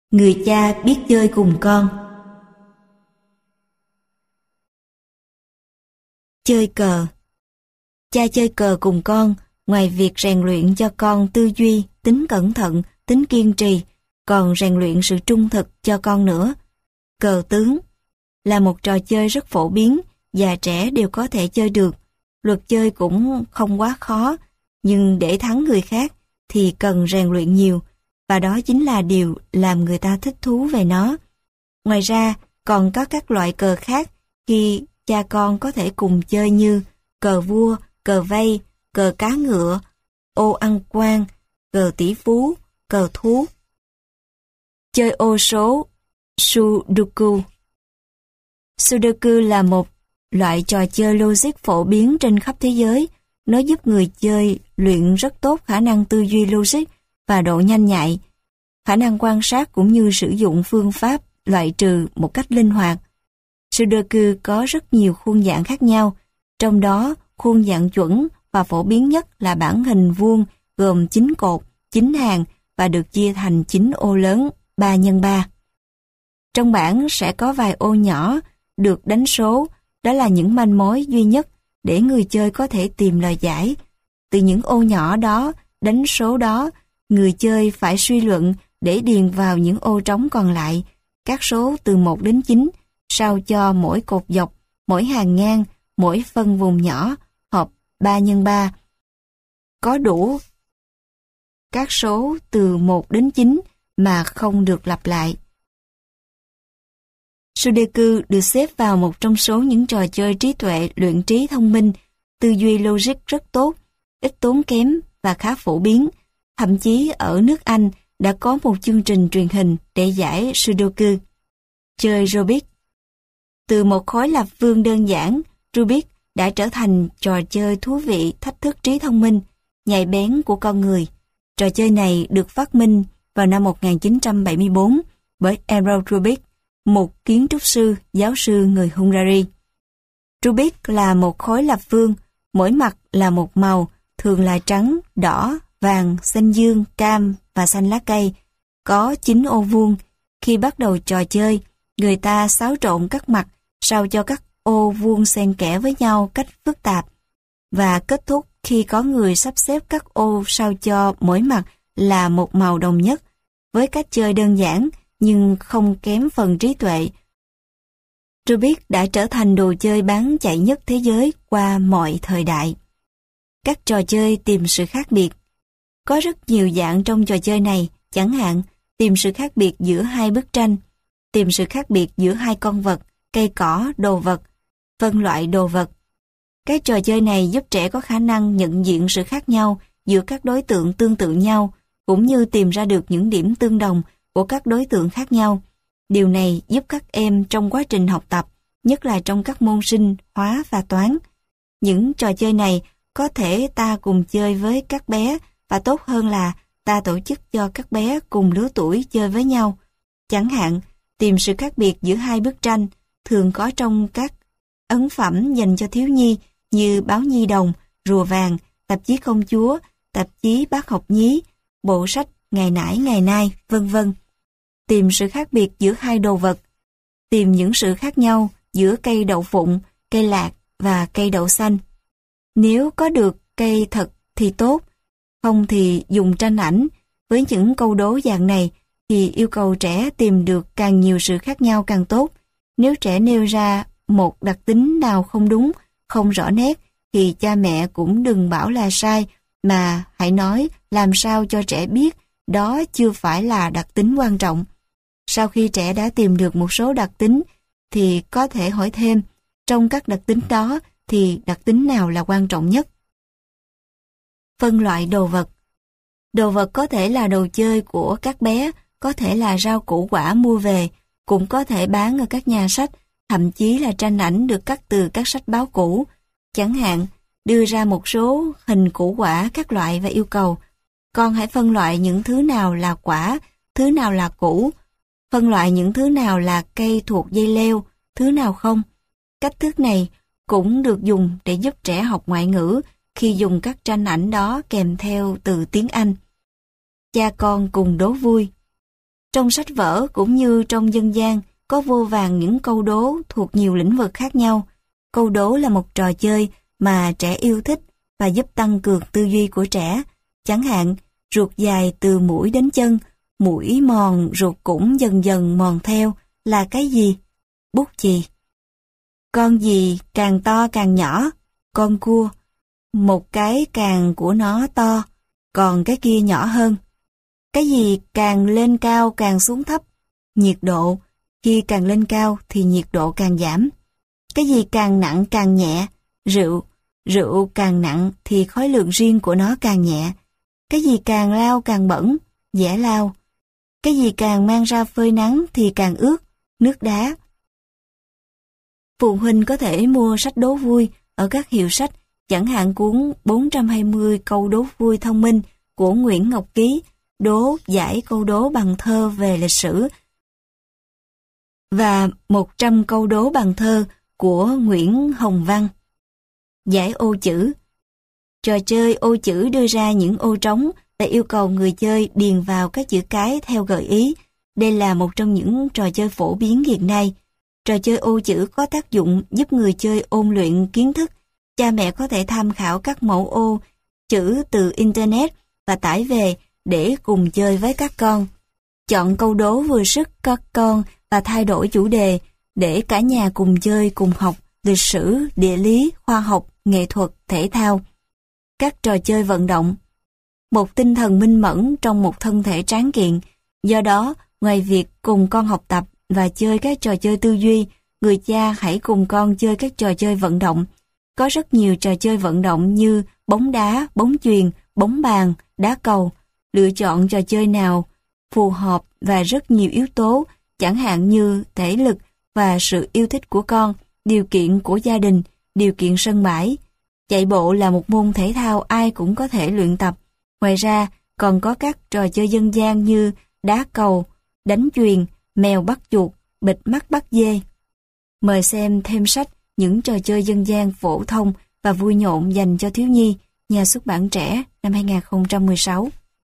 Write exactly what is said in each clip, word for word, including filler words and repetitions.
Người cha biết chơi cùng con. Chơi cờ. Cha chơi cờ cùng con, ngoài việc rèn luyện cho con tư duy, tính cẩn thận, tính kiên trì, còn rèn luyện sự trung thực cho con nữa. Cờ tướng là một trò chơi rất phổ biến, già trẻ đều có thể chơi được. Luật chơi cũng không quá khó, nhưng để thắng người khác thì cần rèn luyện nhiều, và đó chính là điều làm người ta thích thú về nó. Ngoài ra, còn có các loại cờ khác khi cha con có thể cùng chơi như cờ vua, cờ vây, cờ cá ngựa, ô ăn quan, cờ tỷ phú, cờ thú. Chơi ô số Sudoku. Sudoku là một loại trò chơi logic phổ biến trên khắp thế giới. Nó giúp người chơi luyện rất tốt khả năng tư duy logic và độ nhanh nhạy, khả năng quan sát cũng như sử dụng phương pháp loại trừ một cách linh hoạt. Sudoku có rất nhiều khuôn dạng khác nhau, trong đó khuôn dạng chuẩn và phổ biến nhất là bản hình vuông gồm chín cột, chín hàng và được chia thành chín ô lớn ba nhân ba. Trong bảng sẽ có vài ô nhỏ được đánh số, đó là những manh mối duy nhất để người chơi có thể tìm lời giải. Từ những ô nhỏ đó, đánh số đó, người chơi phải suy luận để điền vào những ô trống còn lại, các số từ một đến chín, sao cho mỗi cột dọc, mỗi hàng ngang, mỗi phân vùng nhỏ, hợp ba nhân ba. Có đủ các số từ một đến chín mà không được lặp lại. Sudoku được xếp vào một trong số những trò chơi trí tuệ luyện trí thông minh, tư duy logic rất tốt, ít tốn kém và khá phổ biến. Thậm chí ở nước Anh đã có một chương trình truyền hình để giải Sudoku. Chơi Rubik. Từ một khối lập phương đơn giản, Rubik đã trở thành trò chơi thú vị thách thức trí thông minh, nhạy bén của con người. Trò chơi này được phát minh vào năm một nghìn chín trăm bảy mươi tư bởi Errol Rubik, một kiến trúc sư, giáo sư người Hungary. Rubik là một khối lập phương, mỗi mặt là một màu, thường là trắng, đỏ, vàng, xanh dương, cam và xanh lá cây, có chín ô vuông. Khi bắt đầu trò chơi, người ta xáo trộn các mặt sao cho các ô vuông xen kẽ với nhau cách phức tạp, và kết thúc khi có người sắp xếp các ô sao cho mỗi mặt là một màu đồng nhất. Với cách chơi đơn giản nhưng không kém phần trí tuệ, Rubik đã trở thành đồ chơi bán chạy nhất thế giới qua mọi thời đại. Các trò chơi tìm sự khác biệt. Có rất nhiều dạng trong trò chơi này, chẳng hạn tìm sự khác biệt giữa hai bức tranh, tìm sự khác biệt giữa hai con vật, cây cỏ, đồ vật, phân loại đồ vật. Các trò chơi này giúp trẻ có khả năng nhận diện sự khác nhau giữa các đối tượng tương tự nhau, cũng như tìm ra được những điểm tương đồng của các đối tượng khác nhau. Điều này giúp các em trong quá trình học tập, nhất là trong các môn sinh, hóa và toán. Những trò chơi này có thể ta cùng chơi với các bé, và tốt hơn là ta tổ chức cho các bé cùng lứa tuổi chơi với nhau. Chẳng hạn, tìm sự khác biệt giữa hai bức tranh thường có trong các ấn phẩm dành cho thiếu nhi như báo Nhi đồng, Rùa vàng, tạp chí Công chúa, tạp chí Bác học nhí, bộ sách Ngày nãy ngày nay, vân vân. Tìm sự khác biệt giữa hai đồ vật. Tìm những sự khác nhau giữa cây đậu phụng, cây lạc và cây đậu xanh. Nếu có được cây thật thì tốt, không thì dùng tranh ảnh. Với những câu đố dạng này thì yêu cầu trẻ tìm được càng nhiều sự khác nhau càng tốt. Nếu trẻ nêu ra một đặc tính nào không đúng, không rõ nét, thì cha mẹ cũng đừng bảo là sai, mà hãy nói làm sao cho trẻ biết đó chưa phải là đặc tính quan trọng. Sau khi trẻ đã tìm được một số đặc tính, thì có thể hỏi thêm, trong các đặc tính đó thì đặc tính nào là quan trọng nhất? Phân loại đồ vật. Đồ vật có thể là đồ chơi của các bé, có thể là rau củ quả mua về, cũng có thể bán ở các nhà sách, thậm chí là tranh ảnh được cắt từ các sách báo cũ. Chẳng hạn, đưa ra một số hình củ quả các loại và yêu cầu, con hãy phân loại những thứ nào là quả, thứ nào là củ, phân loại những thứ nào là cây thuộc dây leo, thứ nào không. Cách thức này cũng được dùng để giúp trẻ học ngoại ngữ khi dùng các tranh ảnh đó kèm theo từ tiếng Anh. Cha con cùng đố vui. Trong sách vở cũng như trong dân gian có vô vàn những câu đố thuộc nhiều lĩnh vực khác nhau. Câu đố là một trò chơi mà trẻ yêu thích và giúp tăng cường tư duy của trẻ. Chẳng hạn, ruột dài từ mũi đến chân, mũi mòn ruột cũng dần dần mòn theo là cái gì? Bút chì. Con gì càng to càng nhỏ? Con cua. Một cái càng của nó to, còn cái kia nhỏ hơn. Cái gì càng lên cao càng xuống thấp? Nhiệt độ. Khi càng lên cao thì nhiệt độ càng giảm. Cái gì càng nặng càng nhẹ? Rượu. Rượu càng nặng thì khối lượng riêng của nó càng nhẹ. Cái gì càng lao càng bẩn? Dẻ lao. Cái gì càng mang ra phơi nắng thì càng ướt? Nước đá. Phụ huynh có thể mua sách đố vui ở các hiệu sách, chẳng hạn cuốn bốn trăm hai mươi câu đố vui thông minh của Nguyễn Ngọc Ký, đố giải câu đố bằng thơ về lịch sử, và một trăm câu đố bằng thơ của Nguyễn Hồng Văn. Giải ô chữ. Trò chơi ô chữ đưa ra những ô trống và yêu cầu người chơi điền vào các chữ cái theo gợi ý. Đây là một trong những trò chơi phổ biến hiện nay. Trò chơi ô chữ có tác dụng giúp người chơi ôn luyện kiến thức. Cha mẹ có thể tham khảo các mẫu ô chữ từ Internet và tải về để cùng chơi với các con. Chọn câu đố vừa sức các con và thay đổi chủ đề để cả nhà cùng chơi, cùng học lịch sử, địa lý, khoa học, nghệ thuật, thể thao. Các trò chơi vận động. Một tinh thần minh mẫn trong một thân thể tráng kiện. Do đó, ngoài việc cùng con học tập và chơi các trò chơi tư duy, người cha hãy cùng con chơi các trò chơi vận động. Có rất nhiều trò chơi vận động như bóng đá, bóng chuyền, bóng bàn, đá cầu. Lựa chọn trò chơi nào phù hợp và rất nhiều yếu tố, chẳng hạn như thể lực và sự yêu thích của con, điều kiện của gia đình, điều kiện sân bãi. Chạy bộ là một môn thể thao ai cũng có thể luyện tập. Ngoài ra, còn có các trò chơi dân gian như đá cầu, đánh chuyền, mèo bắt chuột, bịt mắt bắt dê. Mời xem thêm sách Những trò chơi dân gian phổ thông và vui nhộn dành cho thiếu nhi, Nhà xuất bản Trẻ, năm hai nghìn không trăm mười sáu.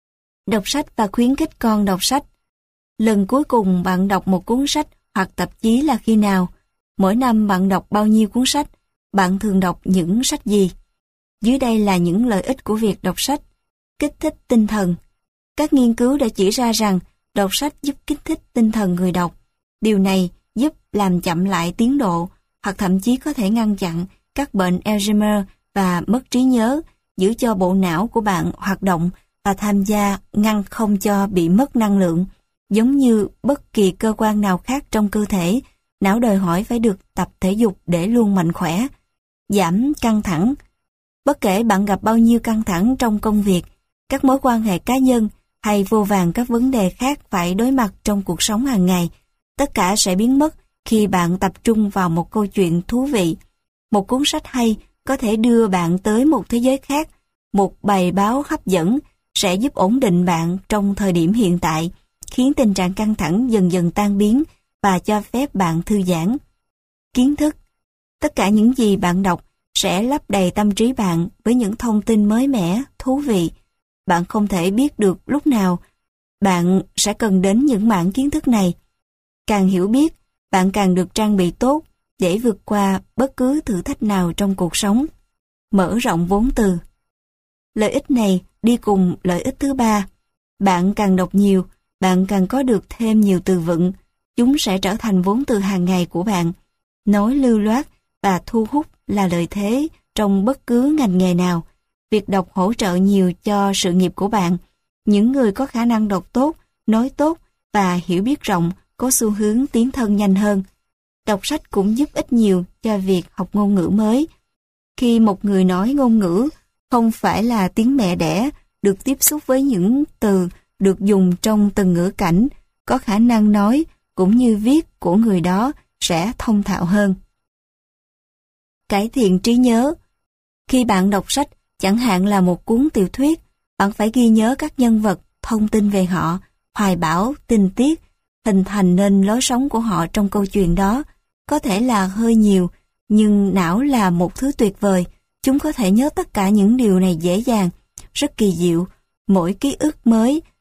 Đọc sách và khuyến khích con đọc sách. Lần cuối cùng bạn đọc một cuốn sách hoặc tạp chí là khi nào? Mỗi năm bạn đọc bao nhiêu cuốn sách? Bạn thường đọc những sách gì? Dưới đây là những lợi ích của việc đọc sách. Kích thích tinh thần. Các nghiên cứu đã chỉ ra rằng đọc sách giúp kích thích tinh thần người đọc. Điều này giúp làm chậm lại tiến độ, hoặc thậm chí có thể ngăn chặn các bệnh Alzheimer và mất trí nhớ, giữ cho bộ não của bạn hoạt động và tham gia ngăn không cho bị mất năng lượng. Giống như bất kỳ cơ quan nào khác trong cơ thể, não đòi hỏi phải được tập thể dục để luôn mạnh khỏe. Giảm căng thẳng. Bất kể bạn gặp bao nhiêu căng thẳng trong công việc, các mối quan hệ cá nhân hay vô vàn các vấn đề khác phải đối mặt trong cuộc sống hàng ngày, tất cả sẽ biến mất khi bạn tập trung vào một câu chuyện thú vị. Một cuốn sách hay có thể đưa bạn tới một thế giới khác. Một bài báo hấp dẫn sẽ giúp ổn định bạn trong thời điểm hiện tại, khiến tình trạng căng thẳng dần dần tan biến và cho phép bạn thư giãn. Kiến thức. Tất cả những gì bạn đọc sẽ lấp đầy tâm trí bạn với những thông tin mới mẻ, thú vị. Bạn không thể biết được lúc nào bạn sẽ cần đến những mảng kiến thức này. Càng hiểu biết, bạn càng được trang bị tốt để vượt qua bất cứ thử thách nào trong cuộc sống. Mở rộng vốn từ. Lợi ích này đi cùng lợi ích thứ ba. Bạn càng đọc nhiều, bạn càng có được thêm nhiều từ vựng. Chúng sẽ trở thành vốn từ hàng ngày của bạn. Nói lưu loát và thu hút là lợi thế trong bất cứ ngành nghề nào. Việc đọc hỗ trợ nhiều cho sự nghiệp của bạn. Những người có khả năng đọc tốt, nói tốt và hiểu biết rộng có xu hướng tiến thân nhanh hơn. Đọc sách cũng giúp ích nhiều cho việc học ngôn ngữ mới. Khi một người nói ngôn ngữ không phải là tiếng mẹ đẻ, được tiếp xúc với những từ được dùng trong từng ngữ cảnh, có khả năng nói cũng như viết của người đó sẽ thông thạo hơn. Cải thiện trí nhớ. Khi bạn đọc sách, chẳng hạn là một cuốn tiểu thuyết, bạn phải ghi nhớ các nhân vật, thông tin về họ, hoài bão, tình tiết, hình thành nên lối sống của họ trong câu chuyện đó. Có thể là hơi nhiều, nhưng não là một thứ tuyệt vời. Chúng có thể nhớ tất cả những điều này dễ dàng, rất kỳ diệu. Mỗi ký ức mới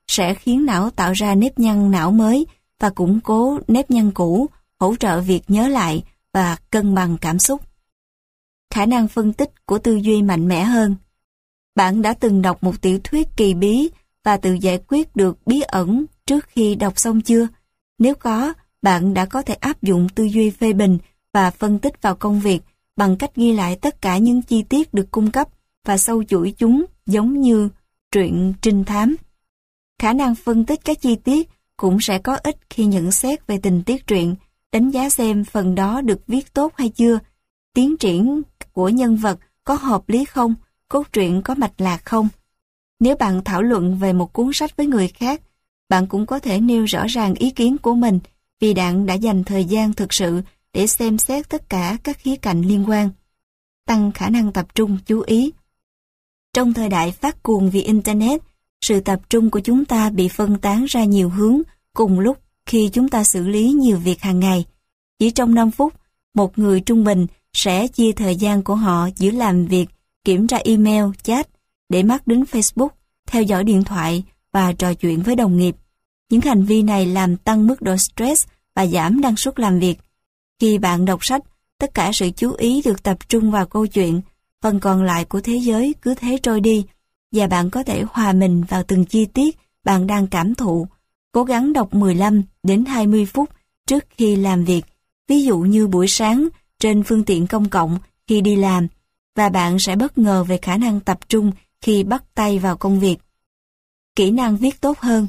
sẽ khiến não tạo ra nếp nhăn não mới và củng cố nếp nhăn cũ, hỗ trợ việc nhớ lại và cân bằng cảm xúc. Khả năng phân tích của tư duy mạnh mẽ hơn. Bạn đã từng đọc một tiểu thuyết kỳ bí và tự giải quyết được bí ẩn trước khi đọc xong chưa? Nếu có, bạn đã có thể áp dụng tư duy phê bình và phân tích vào công việc bằng cách ghi lại tất cả những chi tiết được cung cấp và sâu chuỗi chúng giống như truyện trinh thám. Khả năng phân tích các chi tiết cũng sẽ có ích khi nhận xét về tình tiết truyện, đánh giá xem phần đó được viết tốt hay chưa, tiến triển của nhân vật có hợp lý không, cốt truyện có mạch lạc không. Nếu bạn thảo luận về một cuốn sách với người khác, bạn cũng có thể nêu rõ ràng ý kiến của mình vì bạn đã dành thời gian thực sự để xem xét tất cả các khía cạnh liên quan. Tăng khả năng tập trung chú ý. Trong thời đại phát cuồng vì Internet, sự tập trung của chúng ta bị phân tán ra nhiều hướng cùng lúc khi chúng ta xử lý nhiều việc hàng ngày. Chỉ trong năm phút, một người trung bình sẽ chia thời gian của họ giữa làm việc, kiểm tra email, chat, để mắt đến Facebook, theo dõi điện thoại và trò chuyện với đồng nghiệp. Những hành vi này làm tăng mức độ stress và giảm năng suất làm việc. Khi bạn đọc sách, tất cả sự chú ý được tập trung vào câu chuyện, phần còn lại của thế giới cứ thế trôi đi, và bạn có thể hòa mình vào từng chi tiết bạn đang cảm thụ. Cố gắng đọc mười lăm đến hai mươi phút trước khi làm việc, ví dụ như buổi sáng trên phương tiện công cộng khi đi làm, và bạn sẽ bất ngờ về khả năng tập trung khi bắt tay vào công việc. Kỹ năng viết tốt hơn.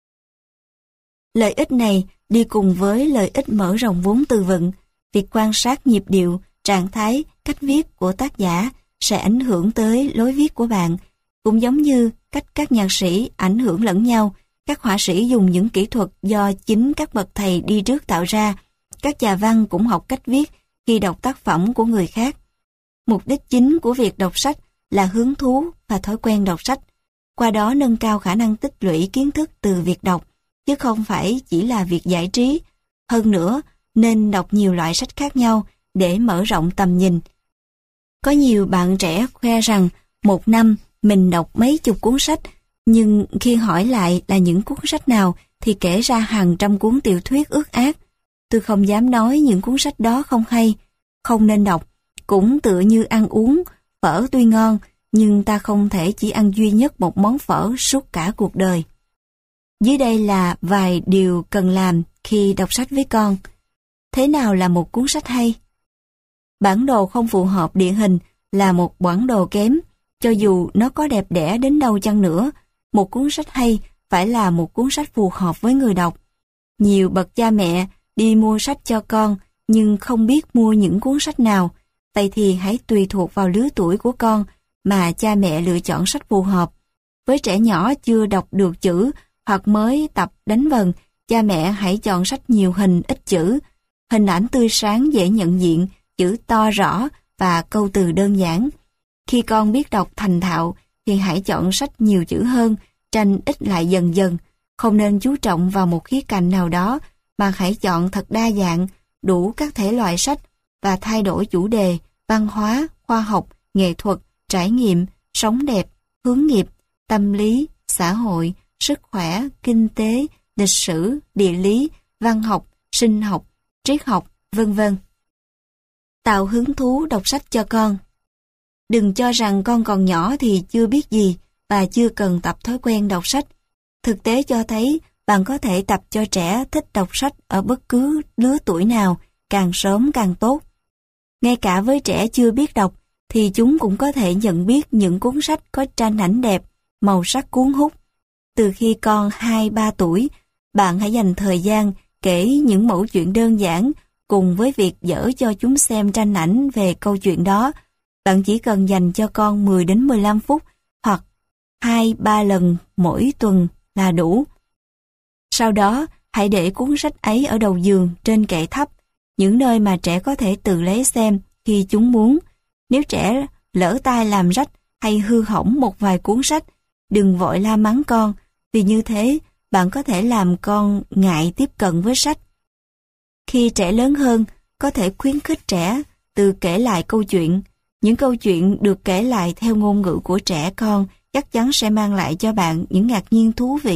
Lợi ích này đi cùng với lợi ích mở rộng vốn từ vựng. Việc quan sát nhịp điệu, trạng thái, cách viết của tác giả sẽ ảnh hưởng tới lối viết của bạn, cũng giống như cách các nhạc sĩ ảnh hưởng lẫn nhau. Các họa sĩ dùng những kỹ thuật do chính các bậc thầy đi trước tạo ra. Các nhà văn cũng học cách viết khi đọc tác phẩm của người khác. Mục đích chính của việc đọc sách là hứng thú và thói quen đọc sách, qua đó nâng cao khả năng tích lũy kiến thức từ việc đọc, chứ không phải chỉ là việc giải trí. Hơn nữa, nên đọc nhiều loại sách khác nhau để mở rộng tầm nhìn. Có nhiều bạn trẻ khoe rằng một năm mình đọc mấy chục cuốn sách, nhưng khi hỏi lại là những cuốn sách nào thì kể ra hàng trăm cuốn tiểu thuyết ước ác. Tôi không dám nói những cuốn sách đó không hay, không nên đọc. Cũng tựa như ăn uống, phở tuy ngon, nhưng ta không thể chỉ ăn duy nhất một món phở suốt cả cuộc đời. Dưới đây là vài điều cần làm khi đọc sách với con. Thế nào là một cuốn sách hay? Bản đồ không phù hợp địa hình là một bản đồ kém, cho dù nó có đẹp đẽ đến đâu chăng nữa. Một cuốn sách hay phải là một cuốn sách phù hợp với người đọc. Nhiều bậc cha mẹ đi mua sách cho con nhưng không biết mua những cuốn sách nào. Vậy thì hãy tùy thuộc vào lứa tuổi của con mà cha mẹ lựa chọn sách phù hợp. Với trẻ nhỏ chưa đọc được chữ hoặc mới tập đánh vần, cha mẹ hãy chọn sách nhiều hình ít chữ, hình ảnh tươi sáng dễ nhận diện, chữ to rõ và câu từ đơn giản. Khi con biết đọc thành thạo thì hãy chọn sách nhiều chữ hơn, tranh ít lại dần dần. Không nên chú trọng vào một khía cạnh nào đó mà hãy chọn thật đa dạng, đủ các thể loại sách và thay đổi chủ đề, văn hóa, khoa học, nghệ thuật, trải nghiệm, sống đẹp, hướng nghiệp, tâm lý, xã hội, sức khỏe, kinh tế, lịch sử, địa lý, văn học, sinh học, triết học, vân vân. Tạo hứng thú đọc sách cho con. Đừng cho rằng con còn nhỏ thì chưa biết gì và chưa cần tập thói quen đọc sách. Thực tế cho thấy bạn có thể tập cho trẻ thích đọc sách ở bất cứ lứa tuổi nào, càng sớm càng tốt. Ngay cả với trẻ chưa biết đọc thì chúng cũng có thể nhận biết những cuốn sách có tranh ảnh đẹp, màu sắc cuốn hút. Từ khi con hai ba tuổi, bạn hãy dành thời gian kể những mẩu chuyện đơn giản cùng với việc dở cho chúng xem tranh ảnh về câu chuyện đó. Bạn chỉ cần dành cho con mười đến mười lăm phút hoặc hai ba lần mỗi tuần là đủ. Sau đó, hãy để cuốn sách ấy ở đầu giường trên kệ thấp, những nơi mà trẻ có thể tự lấy xem khi chúng muốn. Nếu trẻ lỡ tay làm rách hay hư hỏng một vài cuốn sách, đừng vội la mắng con, vì như thế bạn có thể làm con ngại tiếp cận với sách. Khi trẻ lớn hơn, có thể khuyến khích trẻ tự kể lại câu chuyện. Những câu chuyện được kể lại theo ngôn ngữ của trẻ con chắc chắn sẽ mang lại cho bạn những ngạc nhiên thú vị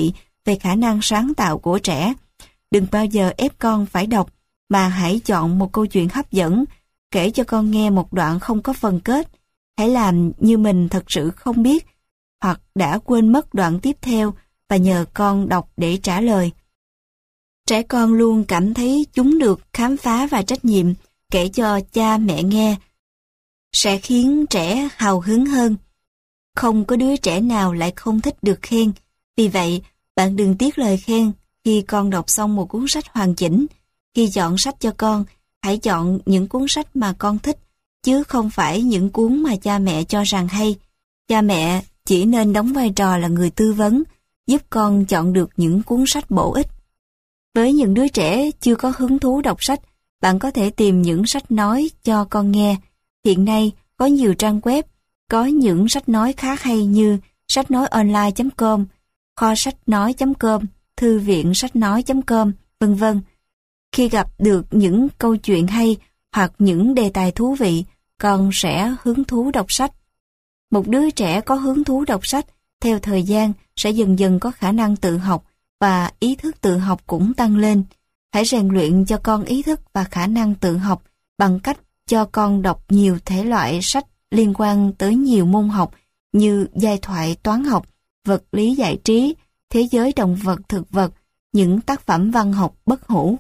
về khả năng sáng tạo của trẻ. Đừng bao giờ ép con phải đọc, mà hãy chọn một câu chuyện hấp dẫn, kể cho con nghe một đoạn không có phần kết. Hãy làm như mình thật sự không biết, hoặc đã quên mất đoạn tiếp theo, và nhờ con đọc để trả lời. Trẻ con luôn cảm thấy chúng được khám phá và trách nhiệm, kể cho cha mẹ nghe sẽ khiến trẻ hào hứng hơn. Không có đứa trẻ nào lại không thích được khen. Vì vậy, bạn đừng tiếc lời khen khi con đọc xong một cuốn sách hoàn chỉnh. Khi chọn sách cho con, hãy chọn những cuốn sách mà con thích, chứ không phải những cuốn mà cha mẹ cho rằng hay. Cha mẹ chỉ nên đóng vai trò là người tư vấn, giúp con chọn được những cuốn sách bổ ích. Với những đứa trẻ chưa có hứng thú đọc sách, bạn có thể tìm những sách nói cho con nghe. Hiện nay, có nhiều trang web, có những sách nói khá hay như sách nói online chấm com, kho sách nói chấm com, thư viện sách nói chấm com, vân vân. Khi gặp được những câu chuyện hay hoặc những đề tài thú vị, con sẽ hứng thú đọc sách. Một đứa trẻ có hứng thú đọc sách, theo thời gian sẽ dần dần có khả năng tự học và ý thức tự học cũng tăng lên. Hãy rèn luyện cho con ý thức và khả năng tự học bằng cách cho con đọc nhiều thể loại sách liên quan tới nhiều môn học như giai thoại toán học, vật lý giải trí, thế giới động vật thực vật, những tác phẩm văn học bất hủ.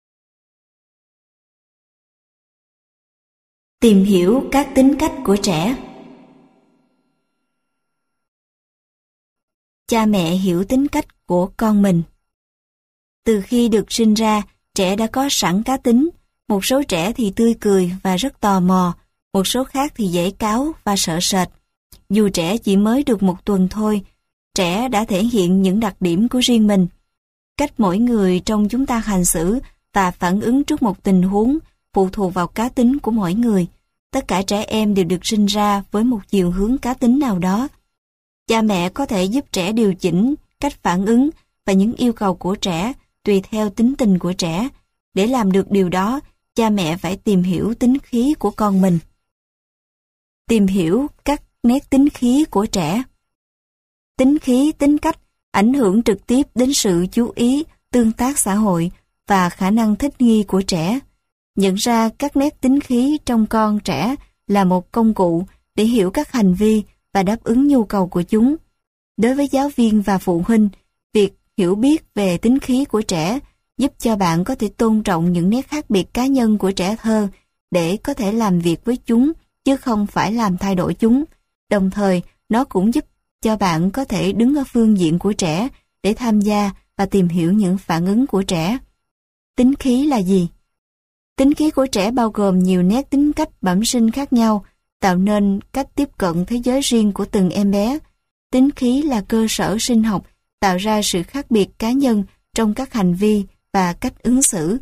Tìm hiểu các tính cách của trẻ. Cha mẹ hiểu tính cách của con mình. Từ khi được sinh ra, trẻ đã có sẵn cá tính. Một số trẻ thì tươi cười và rất tò mò, một số khác thì dễ cáu và sợ sệt. Dù trẻ chỉ mới được một tuần thôi, trẻ đã thể hiện những đặc điểm của riêng mình. Cách mỗi người trong chúng ta hành xử và phản ứng trước một tình huống phụ thuộc vào cá tính của mỗi người. Tất cả trẻ em đều được sinh ra với một chiều hướng cá tính nào đó. Cha mẹ có thể giúp trẻ điều chỉnh cách phản ứng và những yêu cầu của trẻ tùy theo tính tình của trẻ. Để làm được điều đó, cha mẹ phải tìm hiểu tính khí của con mình. Tìm hiểu các nét tính khí của trẻ. Tính khí, tính cách ảnh hưởng trực tiếp đến sự chú ý, tương tác xã hội và khả năng thích nghi của trẻ. Nhận ra các nét tính khí trong con trẻ là một công cụ để hiểu các hành vi và đáp ứng nhu cầu của chúng. Đối với giáo viên và phụ huynh, việc hiểu biết về tính khí của trẻ giúp cho bạn có thể tôn trọng những nét khác biệt cá nhân của trẻ thơ để có thể làm việc với chúng chứ không phải làm thay đổi chúng. Đồng thời, nó cũng giúp cho bạn có thể đứng ở phương diện của trẻ để tham gia và tìm hiểu những phản ứng của trẻ. Tính khí là gì? Tính khí của trẻ bao gồm nhiều nét tính cách bẩm sinh khác nhau, tạo nên cách tiếp cận thế giới riêng của từng em bé. Tính khí là cơ sở sinh học, tạo ra sự khác biệt cá nhân trong các hành vi và cách ứng xử.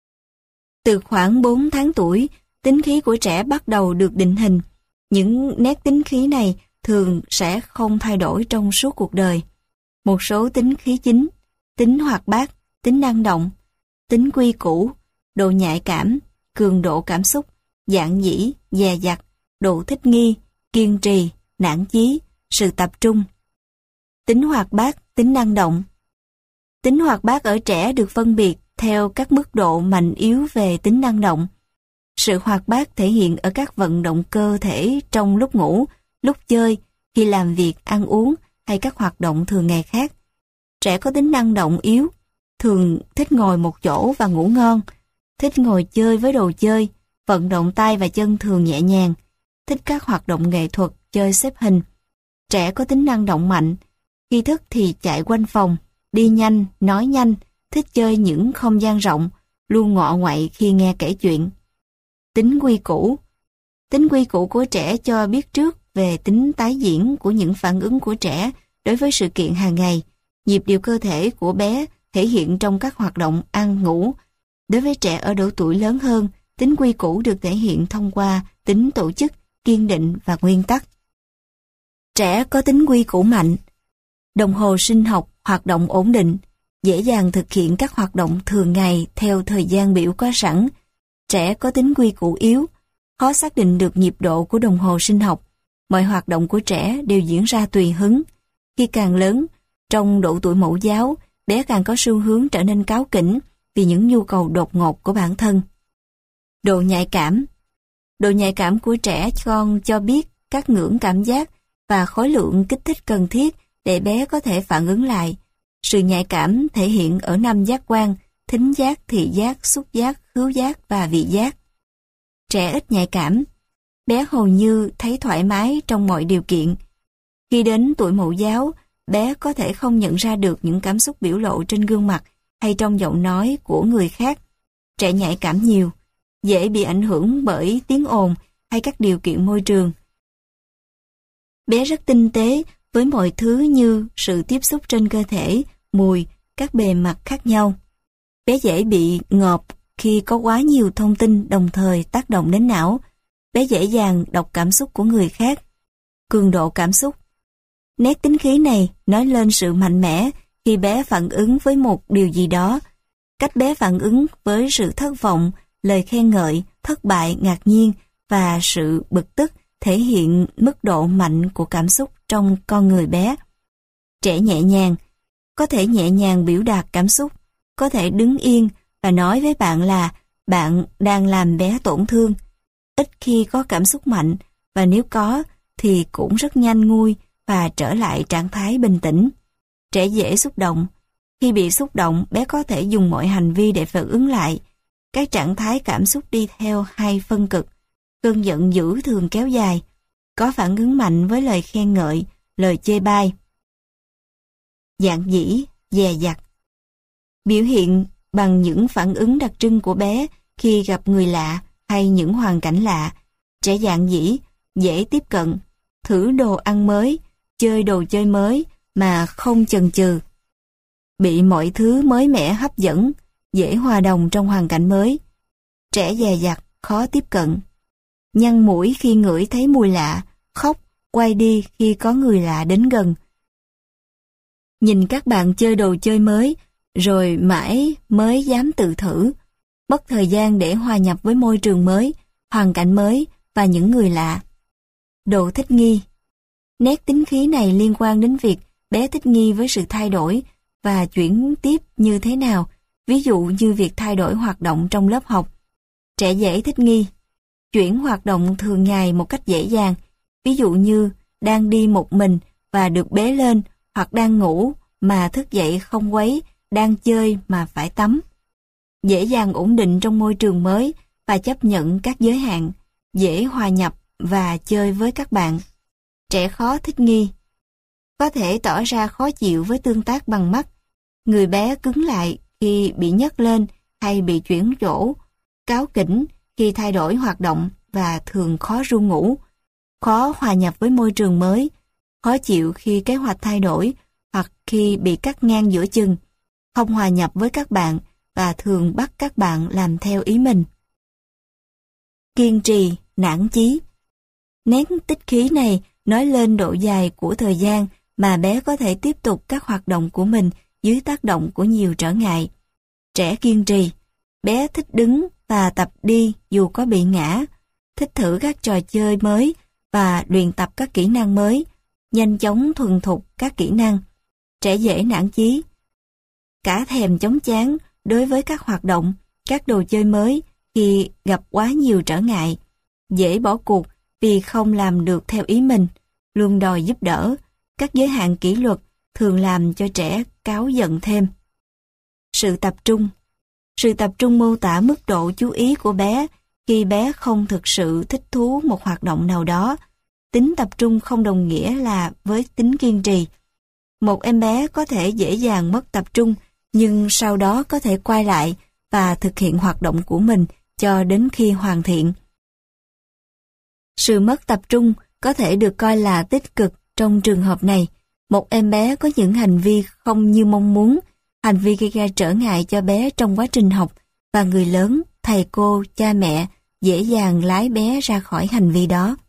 Từ khoảng bốn tháng tuổi, tính khí của trẻ bắt đầu được định hình. Những nét tính khí này thường sẽ không thay đổi trong suốt cuộc đời. Một số tính khí chính: tính hoạt bát, tính năng động, tính quy củ, độ nhạy cảm, cường độ cảm xúc, dạn dĩ, dè dặt, độ thích nghi, kiên trì, nản chí, sự tập trung. Tính hoạt bát, tính năng động. Tính hoạt bát ở trẻ được phân biệt theo các mức độ mạnh yếu về tính năng động. Sự hoạt bát thể hiện ở các vận động cơ thể trong lúc ngủ, lúc chơi, khi làm việc, ăn uống hay các hoạt động thường ngày khác. Trẻ có tính năng động yếu, thường thích ngồi một chỗ và ngủ ngon, thích ngồi chơi với đồ chơi, vận động tay và chân thường nhẹ nhàng, thích các hoạt động nghệ thuật, chơi xếp hình. Trẻ có tính năng động mạnh, khi thức thì chạy quanh phòng, đi nhanh, nói nhanh, thích chơi những không gian rộng, luôn ngọ ngoại khi nghe kể chuyện. Tính quy củ. Tính quy củ của trẻ cho biết trước về tính tái diễn của những phản ứng của trẻ đối với sự kiện hàng ngày. Nhịp điệu cơ thể của bé thể hiện trong các hoạt động ăn, ngủ. Đối với trẻ ở độ tuổi lớn hơn, tính quy củ được thể hiện thông qua tính tổ chức, kiên định và nguyên tắc. Trẻ có tính quy củ mạnh. Đồng hồ sinh học hoạt động ổn định, dễ dàng thực hiện các hoạt động thường ngày theo thời gian biểu có sẵn. Trẻ có tính quy củ yếu, khó xác định được nhịp độ của đồng hồ sinh học. Mọi hoạt động của trẻ đều diễn ra tùy hứng. Khi càng lớn, trong độ tuổi mẫu giáo, bé càng có xu hướng trở nên cáu kỉnh vì những nhu cầu đột ngột của bản thân. Độ nhạy cảm. Độ nhạy cảm của trẻ con cho biết các ngưỡng cảm giác và khối lượng kích thích cần thiết để bé có thể phản ứng lại. Sự nhạy cảm thể hiện ở năm giác quan: thính giác, thị giác, xúc giác, khứu giác và vị giác. Trẻ ít nhạy cảm. Bé hầu như thấy thoải mái trong mọi điều kiện. Khi đến tuổi mẫu giáo, bé có thể không nhận ra được những cảm xúc biểu lộ trên gương mặt hay trong giọng nói của người khác. Trẻ nhạy cảm nhiều, dễ bị ảnh hưởng bởi tiếng ồn hay các điều kiện môi trường. Bé rất tinh tế với mọi thứ như sự tiếp xúc trên cơ thể, mùi, các bề mặt khác nhau. Bé dễ bị ngợp khi có quá nhiều thông tin đồng thời tác động đến não. Bé dễ dàng đọc cảm xúc của người khác. Cường độ cảm xúc. Nét tính khí này nói lên sự mạnh mẽ khi bé phản ứng với một điều gì đó. Cách bé phản ứng với sự thất vọng, lời khen ngợi, thất bại, ngạc nhiên và sự bực tức thể hiện mức độ mạnh của cảm xúc trong con người bé. Trẻ nhẹ nhàng, có thể nhẹ nhàng biểu đạt cảm xúc, có thể đứng yên và nói với bạn là bạn đang làm bé tổn thương. Ít khi có cảm xúc mạnh, và nếu có thì cũng rất nhanh nguôi và trở lại trạng thái bình tĩnh. Trẻ dễ xúc động. Khi bị xúc động, bé có thể dùng mọi hành vi để phản ứng lại. Các trạng thái cảm xúc đi theo hai phân cực. Cơn giận dữ thường kéo dài, có phản ứng mạnh với lời khen ngợi, lời chê bai. Dạn dĩ, dè dặt. Biểu hiện bằng những phản ứng đặc trưng của bé khi gặp người lạ hay những hoàn cảnh lạ. Trẻ dạn dĩ, dễ tiếp cận, thử đồ ăn mới, chơi đồ chơi mới mà không chần chừ. Bị mọi thứ mới mẻ hấp dẫn, dễ hòa đồng trong hoàn cảnh mới. Trẻ dè dặt, khó tiếp cận. Nhăn mũi khi ngửi thấy mùi lạ, khóc, quay đi khi có người lạ đến gần. Nhìn các bạn chơi đồ chơi mới, rồi mãi mới dám tự thử. Mất thời gian để hòa nhập với môi trường mới, hoàn cảnh mới và những người lạ. Độ thích nghi. Nét tính khí này liên quan đến việc bé thích nghi với sự thay đổi và chuyển tiếp như thế nào, ví dụ như việc thay đổi hoạt động trong lớp học. Trẻ dễ thích nghi. Chuyển hoạt động thường ngày một cách dễ dàng, ví dụ như đang đi một mình và được bế lên, hoặc đang ngủ mà thức dậy không quấy, đang chơi mà phải tắm. Dễ dàng ổn định trong môi trường mới và chấp nhận các giới hạn, dễ hòa nhập và chơi với các bạn. Trẻ khó thích nghi. Có thể tỏ ra khó chịu với tương tác bằng mắt. Người bé cứng lại khi bị nhấc lên hay bị chuyển chỗ, cáu kỉnh khi thay đổi hoạt động và thường khó ru ngủ, khó hòa nhập với môi trường mới, khó chịu khi kế hoạch thay đổi hoặc khi bị cắt ngang giữa chừng, không hòa nhập với các bạn và thường bắt các bạn làm theo ý mình. Kiên trì, nản chí. Nét tích khí này nói lên độ dài của thời gian mà bé có thể tiếp tục các hoạt động của mình dưới tác động của nhiều trở ngại. Trẻ kiên trì. Bé thích đứng và tập đi dù có bị ngã, thích thử các trò chơi mới và luyện tập các kỹ năng mới, nhanh chóng thuần thục các kỹ năng. Trẻ dễ nản chí. Cả thèm chóng chán đối với các hoạt động, các đồ chơi mới khi gặp quá nhiều trở ngại, dễ bỏ cuộc vì không làm được theo ý mình, luôn đòi giúp đỡ. Các giới hạn kỷ luật thường làm cho trẻ cáu giận thêm. Sự tập trung. Sự tập trung mô tả mức độ chú ý của bé khi bé không thực sự thích thú một hoạt động nào đó. Tính tập trung không đồng nghĩa là với tính kiên trì. Một em bé có thể dễ dàng mất tập trung, nhưng sau đó có thể quay lại và thực hiện hoạt động của mình cho đến khi hoàn thiện. Sự mất tập trung có thể được coi là tích cực trong trường hợp này. Một em bé có những hành vi không như mong muốn, hành vi gây ra trở ngại cho bé trong quá trình học, và người lớn, thầy cô, cha mẹ dễ dàng lái bé ra khỏi hành vi đó.